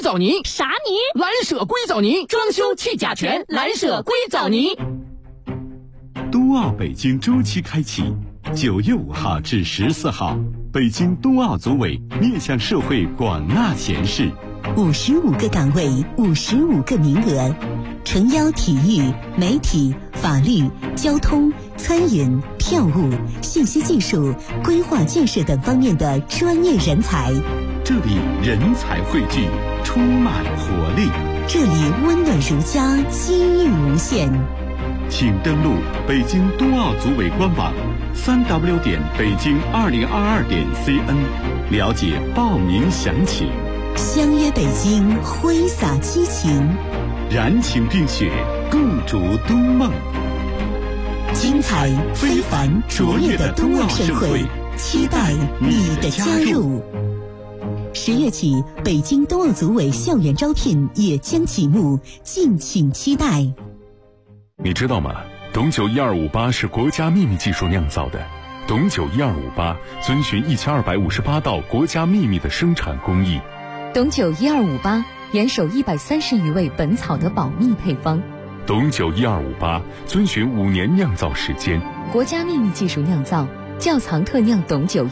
藻泥。 啥泥？ 蓝舍硅藻泥，装修去甲醛，蓝舍硅藻泥。 冬奥北京周期开启，9月5号至14号，北京冬奥组委面向社会广纳贤士 ，55个岗位，55个名额，诚邀体育、媒体、法律、交通、餐饮、票务、信息技术、规划建设等方面的专业人才。 这里人才汇聚，充满活力。 这里温暖如家，机遇无限。 请登录北京冬奥组委官网3w 点北京2022点 cn， 了解报名详情。 相约北京，挥洒激情， 燃情并雪，共筑冬梦。 精彩非凡卓越的冬奥盛会，期待你的加入。10月起，北京冬奥组委校园招聘也将启幕，敬请期待。 你知道吗？董酒1258是国家秘密技术酿造的。董酒1258遵循1258道国家秘密的生产工艺。 董酒1258严守130余味本草的保密配方。 董酒1258遵循5年酿造时间。 国家秘密技术酿造，窖藏特酿董酒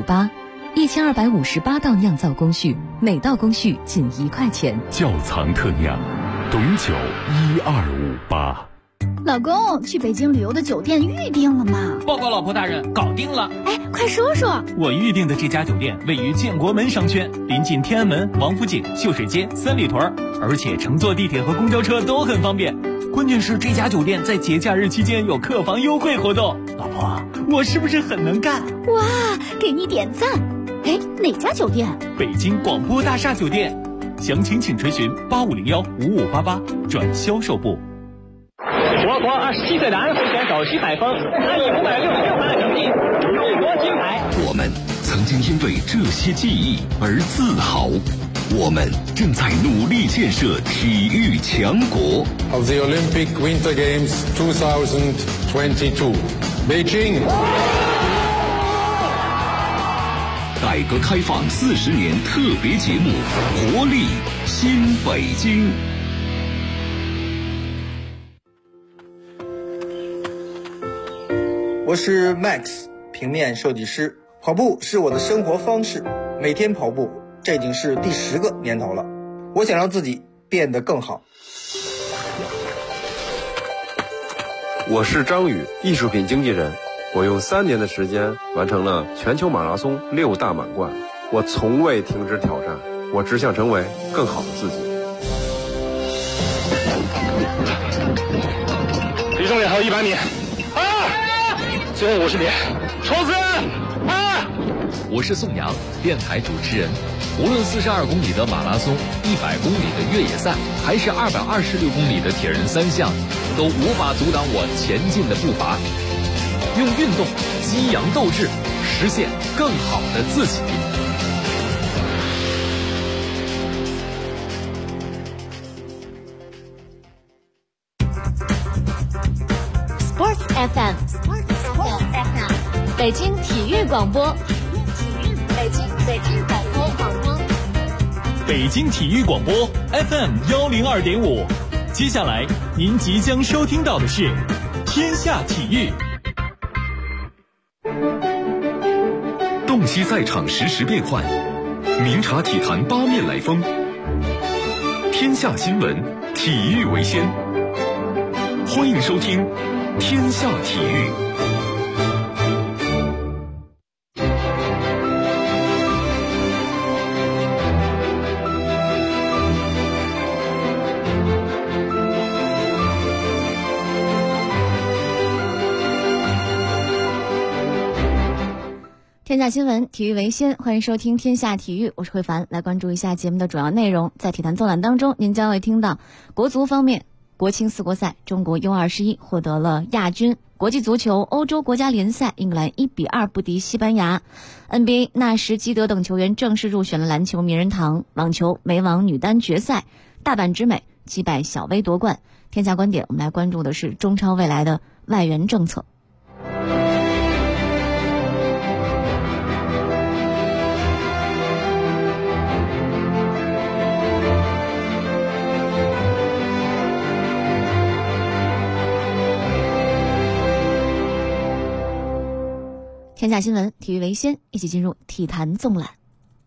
1258，1258道酿造工序，每道工序仅1块钱。 窖藏特酿，董酒1258。 老公，去北京旅游的酒店预定了吗？ 报告老婆大人，搞定了。 哎，快说说。 我预定的这家酒店位于建国门商圈，临近天安门、王府井、秀水街、三里屯，而且乘坐地铁和公交车都很方便。关键是这家酒店在节假日期间有客房优惠活动。老婆，我是不是很能干？ 哇，给你点赞。哎，哪家酒店？ 北京广播大厦酒店。详情请垂询85015588转销售部。 我国27岁男会选手徐海峰拿以566分的成绩荣获金牌。 我们曾经因为这些记忆而自豪，我们正在努力建设体育强国。 Of the Olympic Winter Games 2022, Beijing。 改革开放40年特别节目，活力新北京。 我是 Max， 平面设计师。跑步是我的生活方式，每天跑步，这已经是第10个年头了。我想让自己变得更好。 我是张宇，艺术品经纪人。我用3年的时间完成了全球马拉松6大满贯。我从未停止挑战，我只想成为更好的自己。 李重脸还有100米。最后50米，冲刺！ 我是宋阳，电台主持人。无论42公里的马拉松、100公里的越野赛，还是226公里的铁人3项，都无法阻挡我前进的步伐。用运动激扬斗志，实现更好的自己。 Sports FM， 北京体育广播，北京广播， 北京体育广播 FM 102.5。接下来您即将收听到的是天下体育。 洞悉赛场实时变幻，明察体坛八面来风。天下新闻，体育为先。欢迎收听天下体育。 天下新闻，体育为先，欢迎收听天下体育，我是慧凡。来关注一下节目的主要内容。在体坛纵览当中，您将会听到国足方面，国青4国赛，中国 U21 获得了亚军。国际足球，欧洲国家联赛，英格兰1-2不敌西班牙。NBA， 纳什基德等球员正式入选了篮球名人堂。网球，美网女单决赛，大阪直美击败小威夺冠。天下观点，我们来关注的是中超未来的外援政策。 天下新闻，体育为先，一起进入体坛纵览。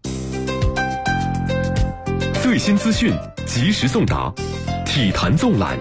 最新资讯，及时送达，体坛纵览。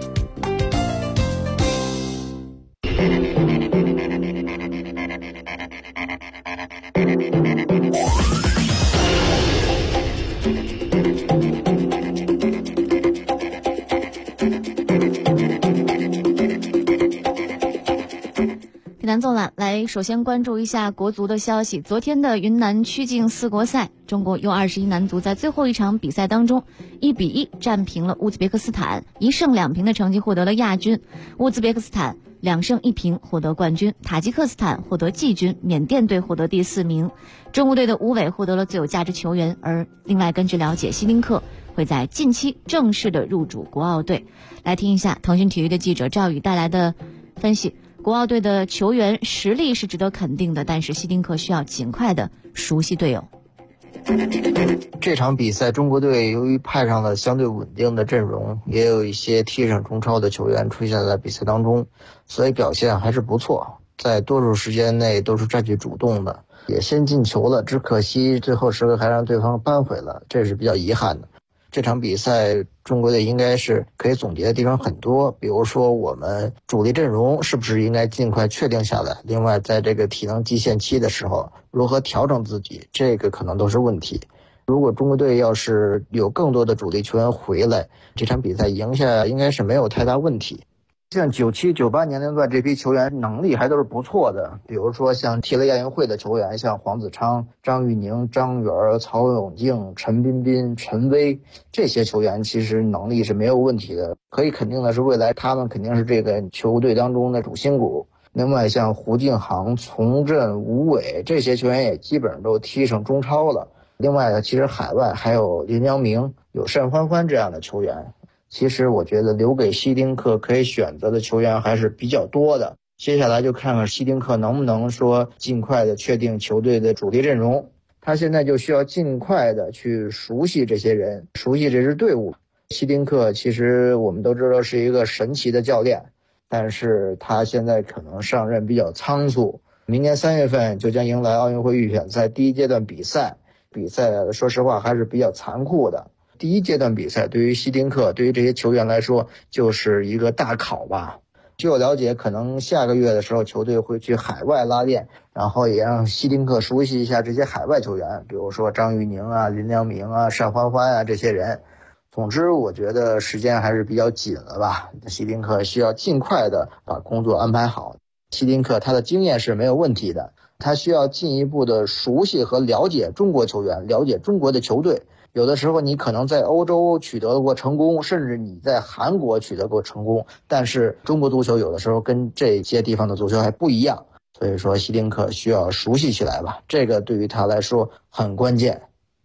体坛纵览来，首先关注一下国足的消息。昨天的云南曲靖4国赛，中国 U21 男足在最后一场比赛当中1-1战平了乌兹别克斯坦，1胜2平的成绩获得了亚军。乌兹别克斯坦2胜1平获得冠军，塔吉克斯坦获得季军，缅甸队获得第4名。中国队的吴伟获得了最有价值球员，而另外根据了解，希丁克会在近期正式的入主国奥队。来听一下腾讯体育的记者赵宇带来的分析。国奥队的球员实力是值得肯定的，但是希丁克需要尽快的熟悉队友。 这场比赛中国队由于派上了相对稳定的阵容，也有一些踢上中超的球员出现在比赛当中，所以表现还是不错，在多数时间内都是占据主动的，也先进球了，只可惜最后时刻还让对方扳回了，这是比较遗憾的。这场比赛中国队应该是可以总结的地方很多，比如说我们主力阵容是不是应该尽快确定下来，另外在这个体能极限期的时候如何调整自己，这个可能都是问题。如果中国队要是有更多的主力球员回来，这场比赛赢下应该是没有太大问题。像97、98年龄段这批球员能力还都是不错的，比如说像踢了亚运会的球员，像黄子昌、张玉宁、张元、曹永静、陈彬彬、陈威，这些球员其实能力是没有问题的，可以肯定的是未来他们肯定是这个球队当中的主心骨。另外像胡敬航、丛振、吴伟这些球员也基本上都踢上中超了。另外其实海外还有林良铭、有单欢欢这样的球员，其实我觉得留给希丁克可以选择的球员还是比较多的。接下来就看看希丁克能不能说尽快的确定球队的主力阵容，他现在就需要尽快的去熟悉这些人，熟悉这支队伍。希丁克其实我们都知道是一个神奇的教练，但是他现在可能上任比较仓促，明年3月份就将迎来奥运会预选赛第一阶段比赛说实话还是比较残酷的。第一阶段比赛对于希丁克，对于这些球员来说就是一个大考吧。据我了解，可能下个月的时候球队会去海外拉练，然后也让希丁克熟悉一下这些海外球员，比如说张玉宁啊、林良铭啊、单欢欢啊这些人。总之我觉得时间还是比较紧了吧，希丁克需要尽快的把工作安排好。希丁克他的经验是没有问题的，他需要进一步的熟悉和了解中国球员，了解中国的球队。有的时候你可能在欧洲取得过成功，甚至你在韩国取得过成功，但是中国足球有的时候跟这些地方的足球还不一样，所以说希丁克需要熟悉起来吧，这个对于他来说很关键。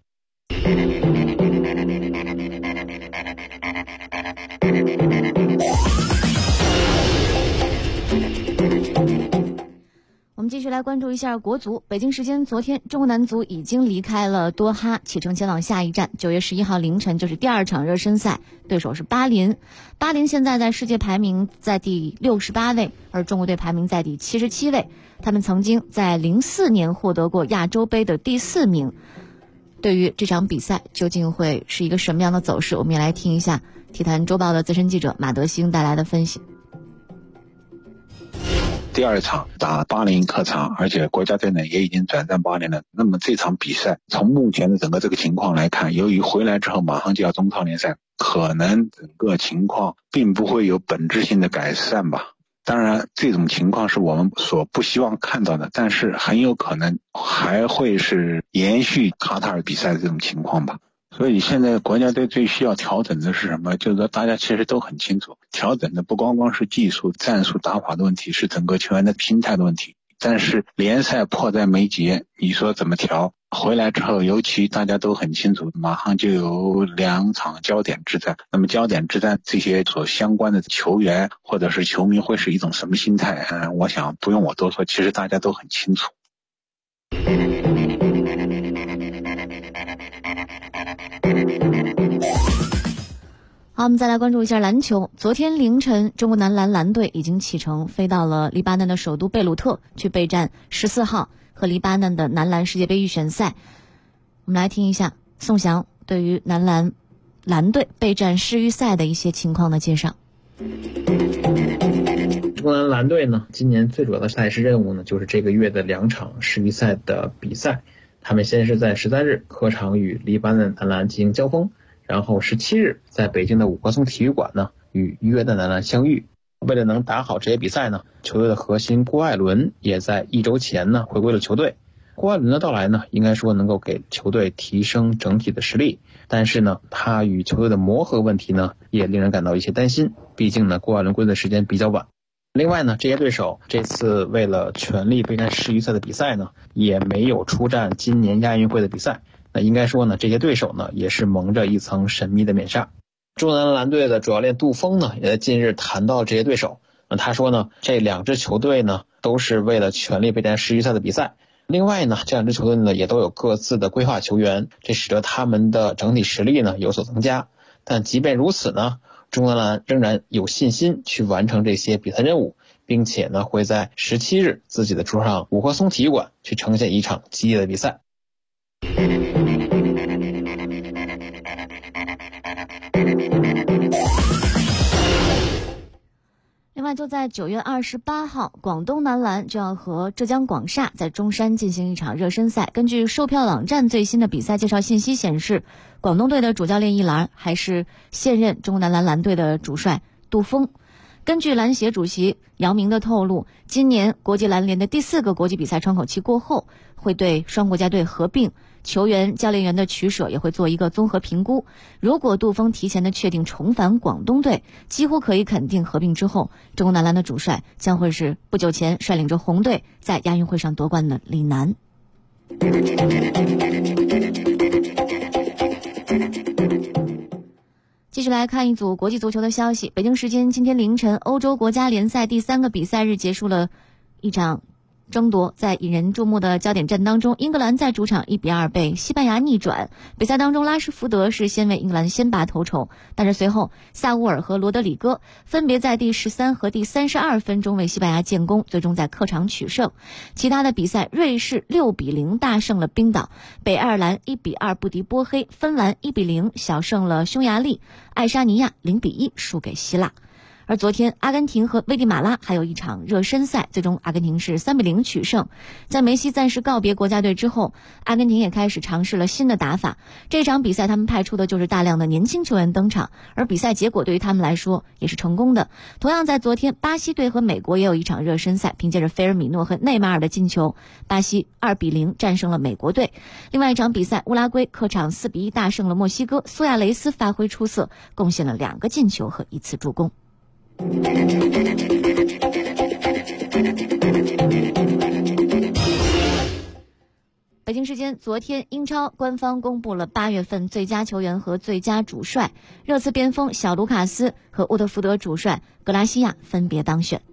我们继续来关注一下国足。北京时间昨天，中国男足已经离开了多哈，启程前往下一站。9月11号凌晨就是第2场热身赛，对手是巴林。巴林现在在世界排名在第68位，而中国队排名在第77位。他们曾经在04年获得过亚洲杯的第4名。对于这场比赛究竟会是一个什么样的走势，我们也来听一下体坛周报的资深记者马德兴带来的分析。 第2场打巴林客场，而且国家队呢也已经转战巴林了。那么这场比赛从目前的整个这个情况来看，由于回来之后马上就要中超联赛，可能整个情况并不会有本质性的改善吧。当然这种情况是我们所不希望看到的，但是很有可能还会是延续卡塔尔比赛的这种情况吧。所以现在国家队最需要调整的是什么？就是说大家其实都很清楚，调整的不光光是技术、战术打法的问题，是整个球员的心态的问题。但是联赛迫在眉睫，你说怎么调？回来之后，尤其大家都很清楚，马上就有2场焦点之战。那么焦点之战这些所相关的球员或者是球迷会是一种什么心态？我想不用我多说，其实大家都很清楚。 好好，我们再来关注一下篮球。昨天凌晨，中国男篮篮队已经启程飞到了黎巴嫩的首都贝鲁特，去备战14号和黎巴嫩的男篮世界杯预选赛。我们来听一下宋翔对于男篮篮队备战世预赛的一些情况的介绍。 中国男篮队呢，今年最主要的赛事任务呢，就是这个月的2场世预赛的比赛。他们先是在13日客场与黎巴嫩男篮进行交锋，然后17日在北京的五棵松体育馆呢与约旦男篮相遇。为了能打好这些比赛呢，球队的核心郭艾伦也在1周前呢回归了球队。郭艾伦的到来呢，应该说能够给球队提升整体的实力，但是呢，他与球队的磨合问题呢，也令人感到一些担心。毕竟呢，郭艾伦归队时间比较晚。另外呢，这些对手这次为了全力备战世预赛的比赛呢，也没有出战今年亚运会的比赛。那应该说呢，这些对手呢，也是蒙着一层神秘的面纱。中国男篮队的主教练杜锋呢，也在近日谈到这些对手。他说呢，这2支球队呢，都是为了全力备战世预赛的比赛。另外呢，这2支球队呢，也都有各自的规划球员，这使得他们的整体实力呢有所增加。但即便如此呢，中国男篮仍然有信心去完成这些比赛任务，并且呢，会在17日自己的主场五棵松体育馆去呈现一场激烈的比赛。 另外，就在9月28号，广东男篮就要和浙江广厦在中山进行一场热身赛。根据售票网站最新的比赛介绍信息显示，广东队的主教练一栏还是现任中国男篮篮队的主帅杜锋。根据篮协主席姚明的透露，今年国际篮联的第4个国际比赛窗口期过后，会对双国家队合并，球员、教练员的取舍也会做一个综合评估。如果杜锋提前的确定重返广东队，几乎可以肯定合并之后，中国男篮的主帅将会是不久前率领着红队在亚运会上夺冠的李楠。继续来看一组国际足球的消息。北京时间今天凌晨，欧洲国家联赛第3个比赛日结束了一场争夺。在引人注目的焦点战当中，英格兰在主场1-2被西班牙逆转。比赛当中，拉什福德是先为英格兰先拔头筹，但是随后萨乌尔和罗德里戈分别在第13和第32分钟为西班牙建功，最终在客场取胜。其他的比赛，瑞士6-0大胜了冰岛，北爱尔兰1-2不敌波黑，芬兰1-0小胜了匈牙利，爱沙尼亚0-1输给希腊。而昨天，阿根廷和危地马拉还有一场热身赛，最终阿根廷是3-0取胜。在梅西暂时告别国家队之后，阿根廷也开始尝试了新的打法。这场比赛他们派出的就是大量的年轻球员登场，而比赛结果对于他们来说也是成功的。同样在昨天，巴西队和美国也有一场热身赛，凭借着菲尔米诺和内马尔的进球，巴西2-0战胜了美国队。另外一场比赛，乌拉圭客场4-1大胜了墨西哥，苏亚雷斯发挥出色，贡献了2个进球和1次助攻。北京时间昨天，英超官方公布了8月份最佳球员和最佳主帅，热刺边锋小卢卡斯和沃特福德主帅格拉西亚分别当选。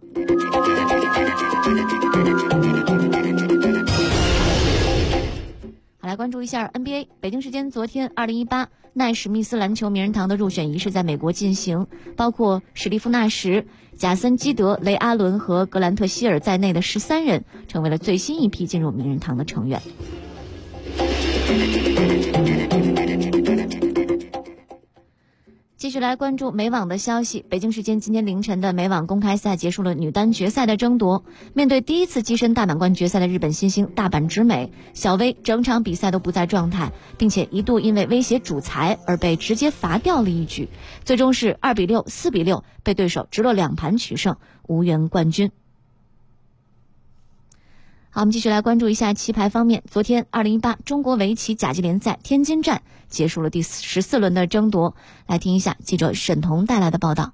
好，来关注一下 NBA。 北京时间昨天2018奈史密斯篮球名人堂的入选仪式在美国进行，包括史蒂夫纳什、贾森基德、雷阿伦和格兰特希尔在内的13人成为了最新一批进入名人堂的成员。继续来关注美网的消息。北京时间今天凌晨的美网公开赛结束了女单决赛的争夺。面对第一次跻身大满贯决赛的日本新星大阪直美，小威整场比赛都不在状态，并且一度因为威胁主裁而被直接罚掉了一局，最终是2-6、4-6被对手直落2盘取胜，无缘冠军。好，我们继续来关注一下棋牌方面。昨天2018中国围棋甲级联赛天津站结束了第14轮的争夺，来听一下记者沈彤带来的报道。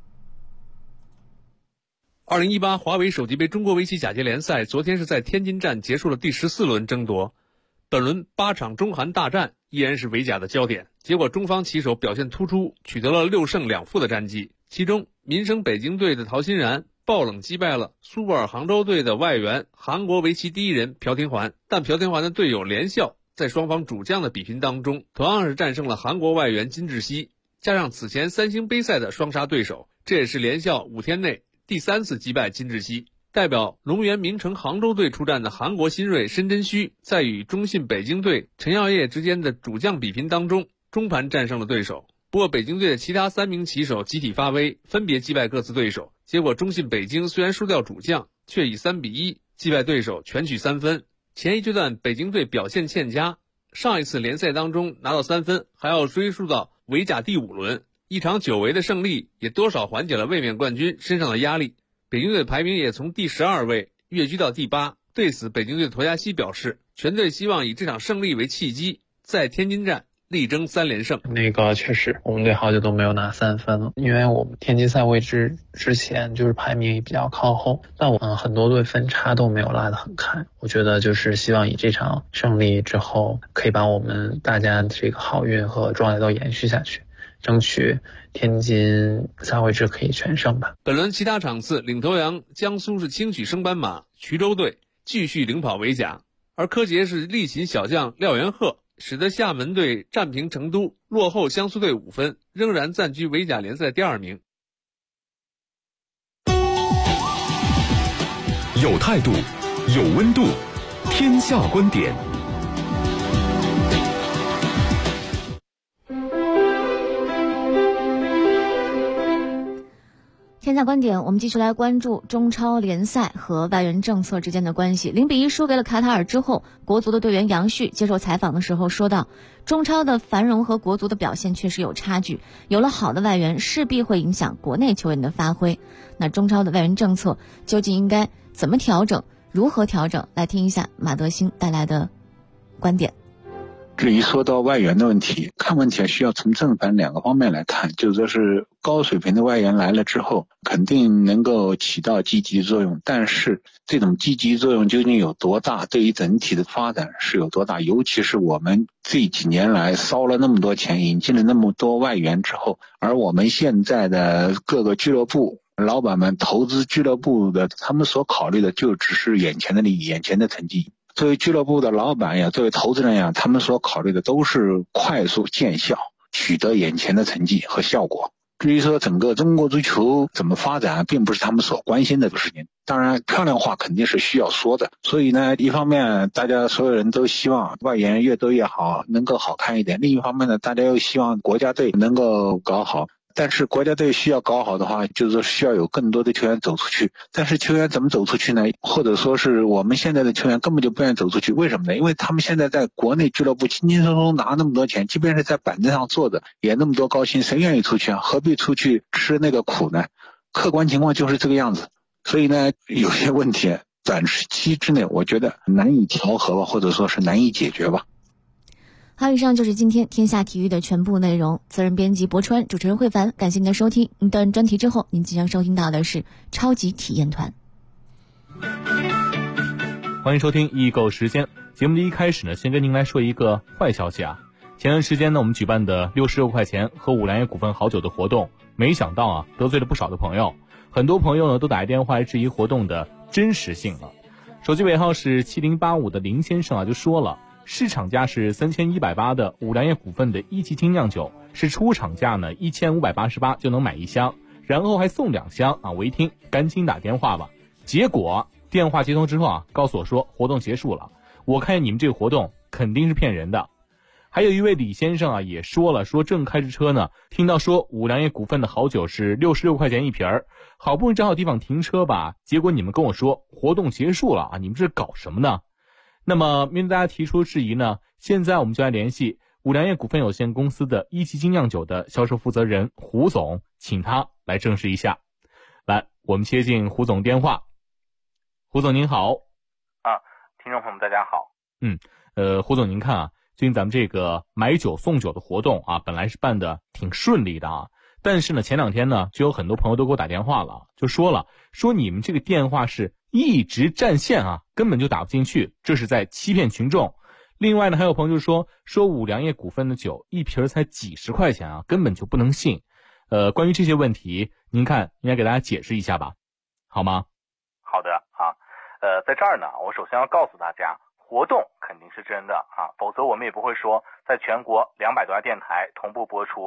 2018华为手机杯中国围棋甲级联赛昨天是在天津站结束了第14轮争夺。本轮8场中韩大战依然是围甲的焦点，结果中方棋手表现突出，取得了6胜2负的战绩。其中民生北京队的陶欣然爆冷击败了苏泊尔杭州队的外援韩国围棋第一人朴廷桓，但朴廷桓的队友连笑在双方主将的比拼当中同样是战胜了韩国外援金智熙。 加上此前三星杯赛的双杀对手，这也是连校5天内第3次击败金智熙。代表龙源名城杭州队出战的韩国新锐申真虚，在与中信北京队陈耀烨之间的主将比拼当中，中盘战胜了对手。不过北京队的其他3名棋手集体发威，分别击败各自对手，结果中信北京虽然输掉主将，却以3-1击败对手，全取3分。前一阶段北京队表现欠佳，上一次联赛当中拿到3分，还要追溯到围甲第5轮，一场久违的胜利也多少缓解了卫冕冠军身上的压力。北京队的排名也从第12位跃居到第8。对此，北京队的佗佳熙表示，全队希望以这场胜利为契机，在天津站力争3连胜。 确实，我们队好久都没有拿3分了，因为我们天津赛位置之前就是排名也比较靠后，但很多队分差都没有拉得很开。我觉得就是希望以这场胜利之后，可以把我们大家这个好运和状态都延续下去，争取天津赛位置可以全胜吧。 本轮其他场次，领头羊江苏是轻取升班马衢州队，继续领跑围甲，而柯洁是力擒小将廖元鹤，使得厦门队战平成都，落后江苏队5分，仍然暂居围甲联赛第2名。 有态度，有温度，天下观点。 天下观点，我们继续来关注中超联赛和外援政策之间的关系。0-1输给了卡塔尔之后，国足的队员杨旭接受采访的时候说道，中超的繁荣和国足的表现确实有差距，有了好的外援势必会影响国内球员的发挥。那中超的外援政策究竟应该怎么调整，如何调整？来听一下马德兴带来的观点。 至于说到外援的问题，看问题需要从正反2个方面来看，就是说是高水平的外援来了之后，肯定能够起到积极作用，但是这种积极作用究竟有多大，对于整体的发展是有多大，尤其是我们这几年来烧了那么多钱，引进了那么多外援之后，而我们现在的各个俱乐部老板们投资俱乐部的，他们所考虑的就只是眼前的利益，眼前的成绩。作为俱乐部的老板呀，作为投资人呀，他们所考虑的都是快速见效，取得眼前的成绩和效果。至于说整个中国足球怎么发展，并不是他们所关心的事情。当然漂亮话肯定是需要说的，所以呢，一方面大家所有人都希望外援越多越好，能够好看一点，另一方面呢，大家又希望国家队能够搞好。但是国家队需要搞好的话，就是需要有更多的球员走出去。但是球员怎么走出去呢？或者说是我们现在的球员根本就不愿意走出去，为什么呢？因为他们现在在国内俱乐部轻轻松松拿那么多钱，即便是在板凳上坐着也那么多高薪，谁愿意出去啊？何必出去吃那个苦呢？客观情况就是这个样子。所以呢，有些问题短期之内我觉得难以调和吧，或者说是难以解决吧。 好，以上就是今天天下体育的全部内容。责任编辑博川，主持人慧凡，感谢您的收听。一段专题之后，您即将收听到的是超级体验团。 欢迎收听易购时间。节目的一开始呢，先跟您来说一个坏消息啊。前段时间呢，我们举办的66块钱喝五粮液股份好酒的活动，没想到啊，得罪了不少的朋友。很多朋友呢，都打电话来质疑活动的真实性了。手机尾号是7085的林先生啊，就说了，市场价是3180的五粮液股份的一级精酿酒，是出厂价呢1588就能买1箱，然后还送2箱啊！我一听，赶紧打电话吧。结果电话接通之后啊，告诉我说活动结束了。我看见你们这个活动肯定是骗人的。还有一位李先生啊，也说了，说正开着车呢，听到说五粮液股份的好酒是66块钱一瓶儿，好不容易找好地方停车吧，结果你们跟我说活动结束了啊！你们这搞什么呢？那么面对大家提出质疑呢，现在我们就来联系五粮液股份有限公司的一级精酿酒的销售负责人胡总，请他来证实一下。来，我们接进胡总电话。胡总您好。 听众朋友们大家好。 胡总您看啊，最近咱们这个买酒送酒的活动啊，本来是办的挺顺利的啊，但是呢前2天呢，就有很多朋友都给我打电话了，就说你们这个电话是一直占线啊，根本就打不进去，这是在欺骗群众。另外呢，还有朋友就说五粮液股份的酒一瓶才几十块钱啊，根本就不能信。关于这些问题，您看应该给大家解释一下吧，好吗？ 好的啊，在这儿呢，我首先要告诉大家，活动肯定是真的啊，否则我们也不会说在全国200多家电台同步播出。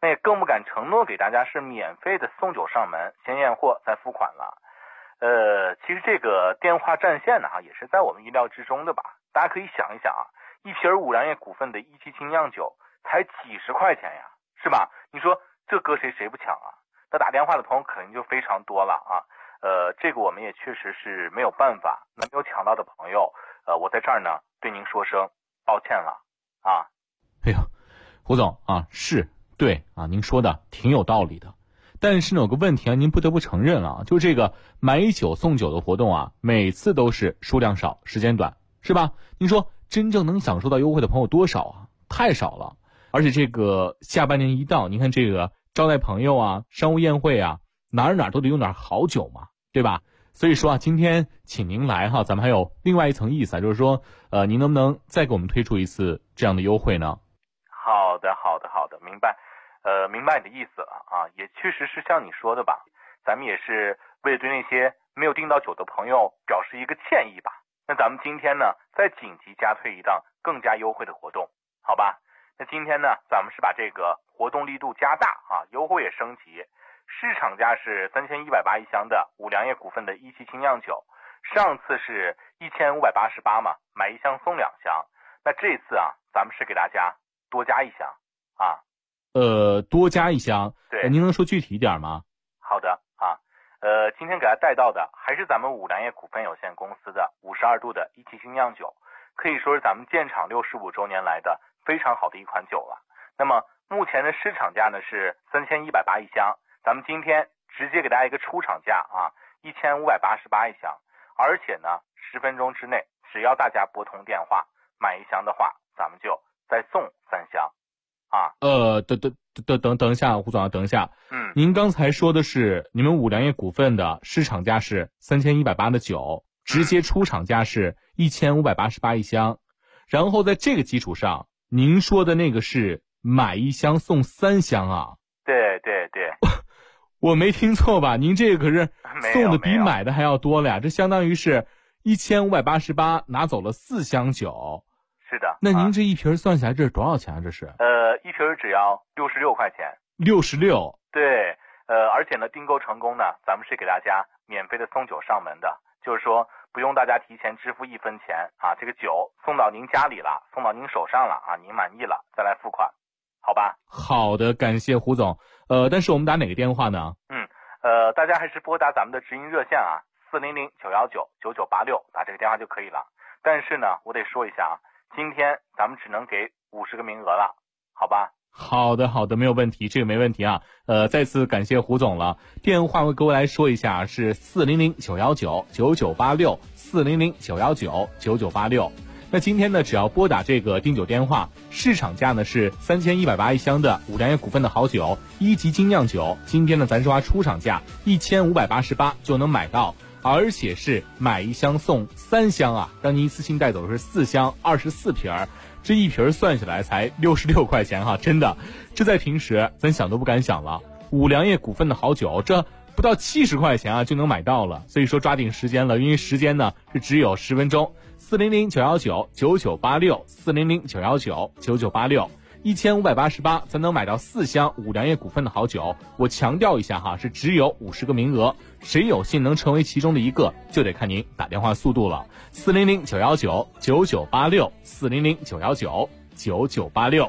那也更不敢承诺给大家是免费的送酒上门，先验货再付款了。其实这个电话占线呢，也是在我们意料之中的吧。大家可以想一想啊，一瓶五粮液股份的17精酿酒才几十块钱呀，是吧？你说这搁谁不抢啊？那打电话的朋友肯定就非常多了啊。这个我们也确实是没有办法。那没有抢到的朋友，我在这儿呢对您说声抱歉了啊。 哎呦，胡总啊，是对啊，您说的挺有道理的。但是呢，有个问题啊，您不得不承认了，就这个买酒送酒的活动啊，每次都是数量少，时间短，是吧？您说真正能享受到优惠的朋友多少啊？太少了。而且这个下半年一到，您看这个招待朋友啊，商务宴会啊，哪儿都得用点好酒嘛，对吧？所以说啊，今天请您来哈，咱们还有另外一层意思啊，就是说，您能不能再给我们推出一次这样的优惠呢？ 好的，明白。明白你的意思了啊，也确实是像你说的吧，咱们也是为了对那些没有订到酒的朋友表示一个歉意吧。那咱们今天呢，再紧急加推一档更加优惠的活动，好吧？那今天呢，咱们是把这个活动力度加大啊，优惠也升级。市场价是3180一箱的五粮液股份的17精酿酒，上次是1588嘛，买一箱送2箱。那这次啊，咱们是给大家多加一箱啊。 多加一箱， 对， 您能说具体一点吗？ 好的啊，今天给大家带到的还是咱们五粮液股份有限公司的52度的17精酿酒，可以说是咱们建厂65周年来的非常好的一款酒了。那么目前的市场价呢是3180一箱，咱们今天直接给大家一个出厂价啊，1588一箱，而且呢10分钟之内，只要大家拨通电话买一箱的话，咱们就再送3箱。啊， 等一下，胡总，等一下。您刚才说的是你们五粮液股份的市场价是3180的酒，直接出厂价是1588一箱，然后在这个基础上，您说的那个是买一箱送3箱啊？ 对， 我没听错吧？您这个可是送的比买的还要多了呀，这相当于是1588拿走了4箱酒。 是的， 那您这一瓶算下来这是多少钱啊？这是一瓶只要66块钱。 66？ 对，而且呢，订购成功呢，咱们是给大家免费的送酒上门的，就是说不用大家提前支付1分钱啊，这个酒送到您家里了，送到您手上了啊，您满意了再来付款，好吧？ 好的，感谢胡总。但是我们打哪个电话呢？ 大家还是拨打咱们的直营热线啊，400-919-9986，打这个电话就可以了。但是呢，我得说一下啊，今天咱们只能给50个名额了，好吧？ 好的，没有问题，这个没问题啊。再次感谢胡总了。电话我各位来说一下，是400-919-9986 400-919-9986。那今天呢，只要拨打这个订酒电话，市场价呢是3180一箱的五粮液股份的好酒1级精酿酒，今天呢咱说出厂价1588就能买到，而且是买一箱送3箱啊，让您一次性带走的是4箱24瓶，这一瓶算下来才66块钱哈，真的，这在平时咱想都不敢想了。五粮液股份的好酒，这不到70块钱啊就能买到了，所以说抓紧时间了，因为时间呢是只有10分钟。400-919-9986 400-919-9986 1588才能买到4箱五粮液股份的好酒。我强调一下哈，是只有50个名额，谁有幸能成为其中的一个，就得看您打电话速度了。400-919-9986 400-919-9986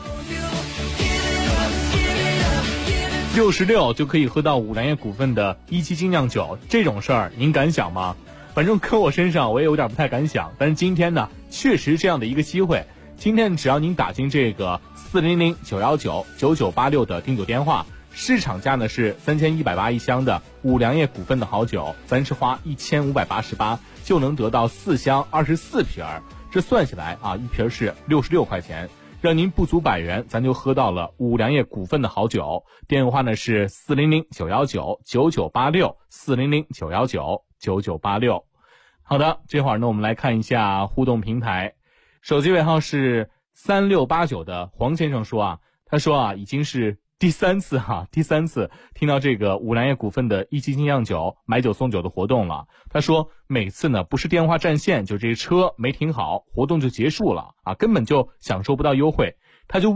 66就可以喝到五粮液股份的1级精酿酒，这种事儿您敢想吗？反正搁我身上我也有点不太敢想，但是今天呢确实这样的一个机会，今天只要您打进这个400-919-9986的订酒电话，市场价呢是3180一箱的五粮液股份的好酒，咱是花1588就能得到4箱24瓶，这算下来啊，一瓶是66块钱，让您不足100元咱就喝到了五粮液股份的好酒。电话呢是400-919-9986 400-919-9986。好的，这会儿呢我们来看一下互动平台，手机尾号是3689的黄先生说啊，他说啊已经是第三次听到这个五粮液股份的1级精酿酒买酒送酒的活动了。他说每次呢不是电话占线，就这车没停好，活动就结束了啊，根本就享受不到优惠。他就问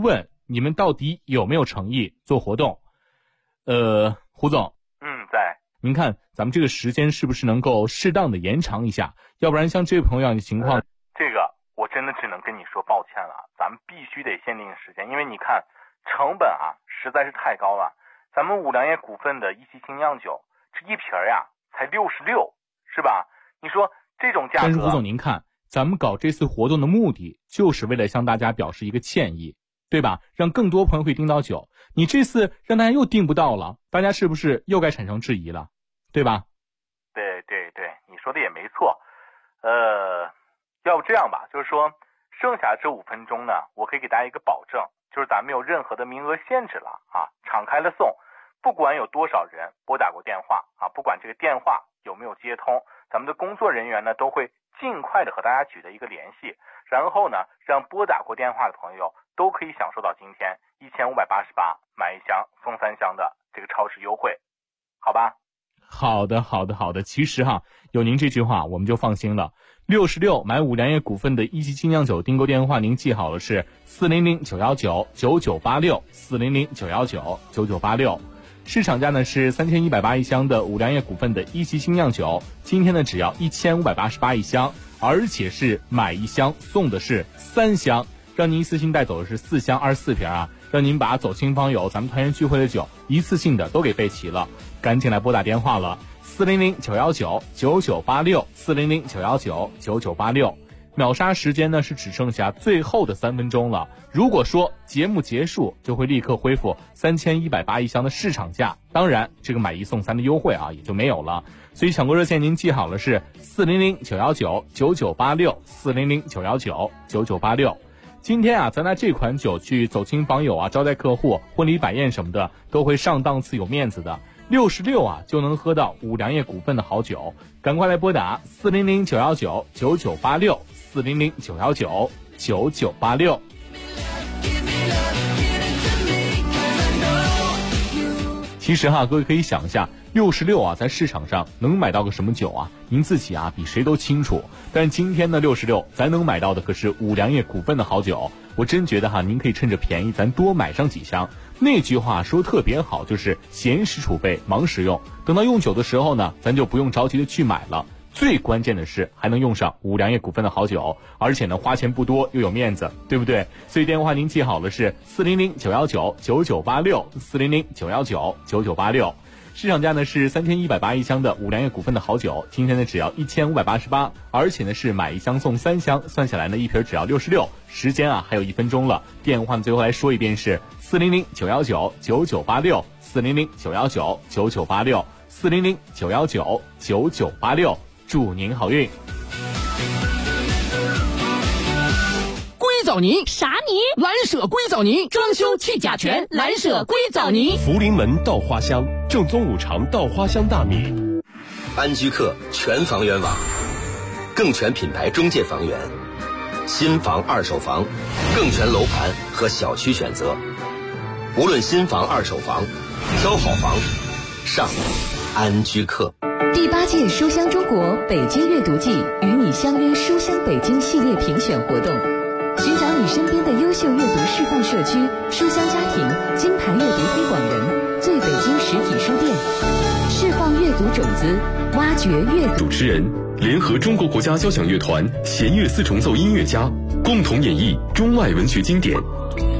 你们到底有没有诚意做活动？胡总。 在。 您看咱们这个时间是不是能够适当的延长一下？要不然像这位朋友的情况， 这个我真的只能跟你说抱歉了，咱们必须得限定时间，因为你看成本啊实在是太高了。咱们五粮液股份的一期精酿酒，这一瓶呀才66，是吧？你说这种价格。 但是胡总您看，咱们搞这次活动的目的就是为了向大家表示一个歉意，对吧？让更多朋友可以订到酒。你这次让大家又订不到了，大家是不是又该产生质疑了，对吧？ 对，你说的也没错。要不这样吧，就是说剩下这5分钟呢，我可以给大家一个保证，就是咱没有任何的名额限制了啊，敞开了送，不管有多少人拨打过电话啊，不管这个电话有没有接通，咱们的工作人员呢都会尽快的和大家取得一个联系，然后呢让拨打过电话的朋友都可以享受到今天1588买1箱送3箱的这个超值优惠，好吧？ 好的。其实有您这句话我们就放心了。66买五粮液股份的一期精酿酒订购电话您记好了，是400-919-9986 400-919-9986。市场价呢是3180一箱的五粮液股份的一期精酿酒，今天呢只要1588一箱，而且是买1箱送的是3箱，让您一次性带走的是4箱24瓶啊，让您把走亲访友咱们团圆聚会的酒一次性的都给备齐了。赶紧来拨打电话了，400-919-9986 400-919-9986。秒杀时间呢是只剩下最后的3分钟了，如果说节目结束就会立刻恢复3180一箱的市场价，当然这个买1送3的优惠也就没有了。所以抢购热线您记好了，是400-919-9986 400-919-9986。今天咱拿这款酒去走亲访友招待客户、婚礼摆宴什么的都会上档次有面子的，66就能喝到五粮液股份的好酒，赶快来拨打400-919-9986 400-919-9986。其实各位可以想一下，66在市场上能买到个什么酒您自己比谁都清楚。但今天的66咱能买到的可是五粮液股份的好酒，我真觉得您可以趁着便宜咱多买上几箱。那句话说特别好，就是闲时储备忙时用，等到用酒的时候呢，咱就不用着急的去买了。最关键的是还能用上五粮液股份的好酒，而且呢花钱不多又有面子，对不对？所以电话您记好了，是400-919-9986 400-919-9986。市场价呢是3180一箱的五粮液股份的好酒，今天呢只要1588，而且呢是买1箱送3箱，算下来呢一瓶只要66。时间还有1分钟了，电话最后来说一遍是400-919-9986 400-919-9986 400-919-9986。祝您好运。 硅藻泥啥泥？蓝舍硅藻泥，装修去甲醛，蓝舍硅藻泥。 福临门稻花香，正宗五常稻花香大米。 安居客全房源网，更全品牌中介房源，新房二手房，更全楼盘和小区选择。无论新房二手房，挑好房上安居客。 第8届书香中国北京阅读季与你相约书香北京系列评选活动，寻找你身边的优秀阅读示范社区、书香家庭、金牌阅读推广人、最北京实体书店，释放阅读种子，挖掘阅读。 主持人联合中国国家交响乐团弦乐4重奏音乐家，共同演绎中外文学经典。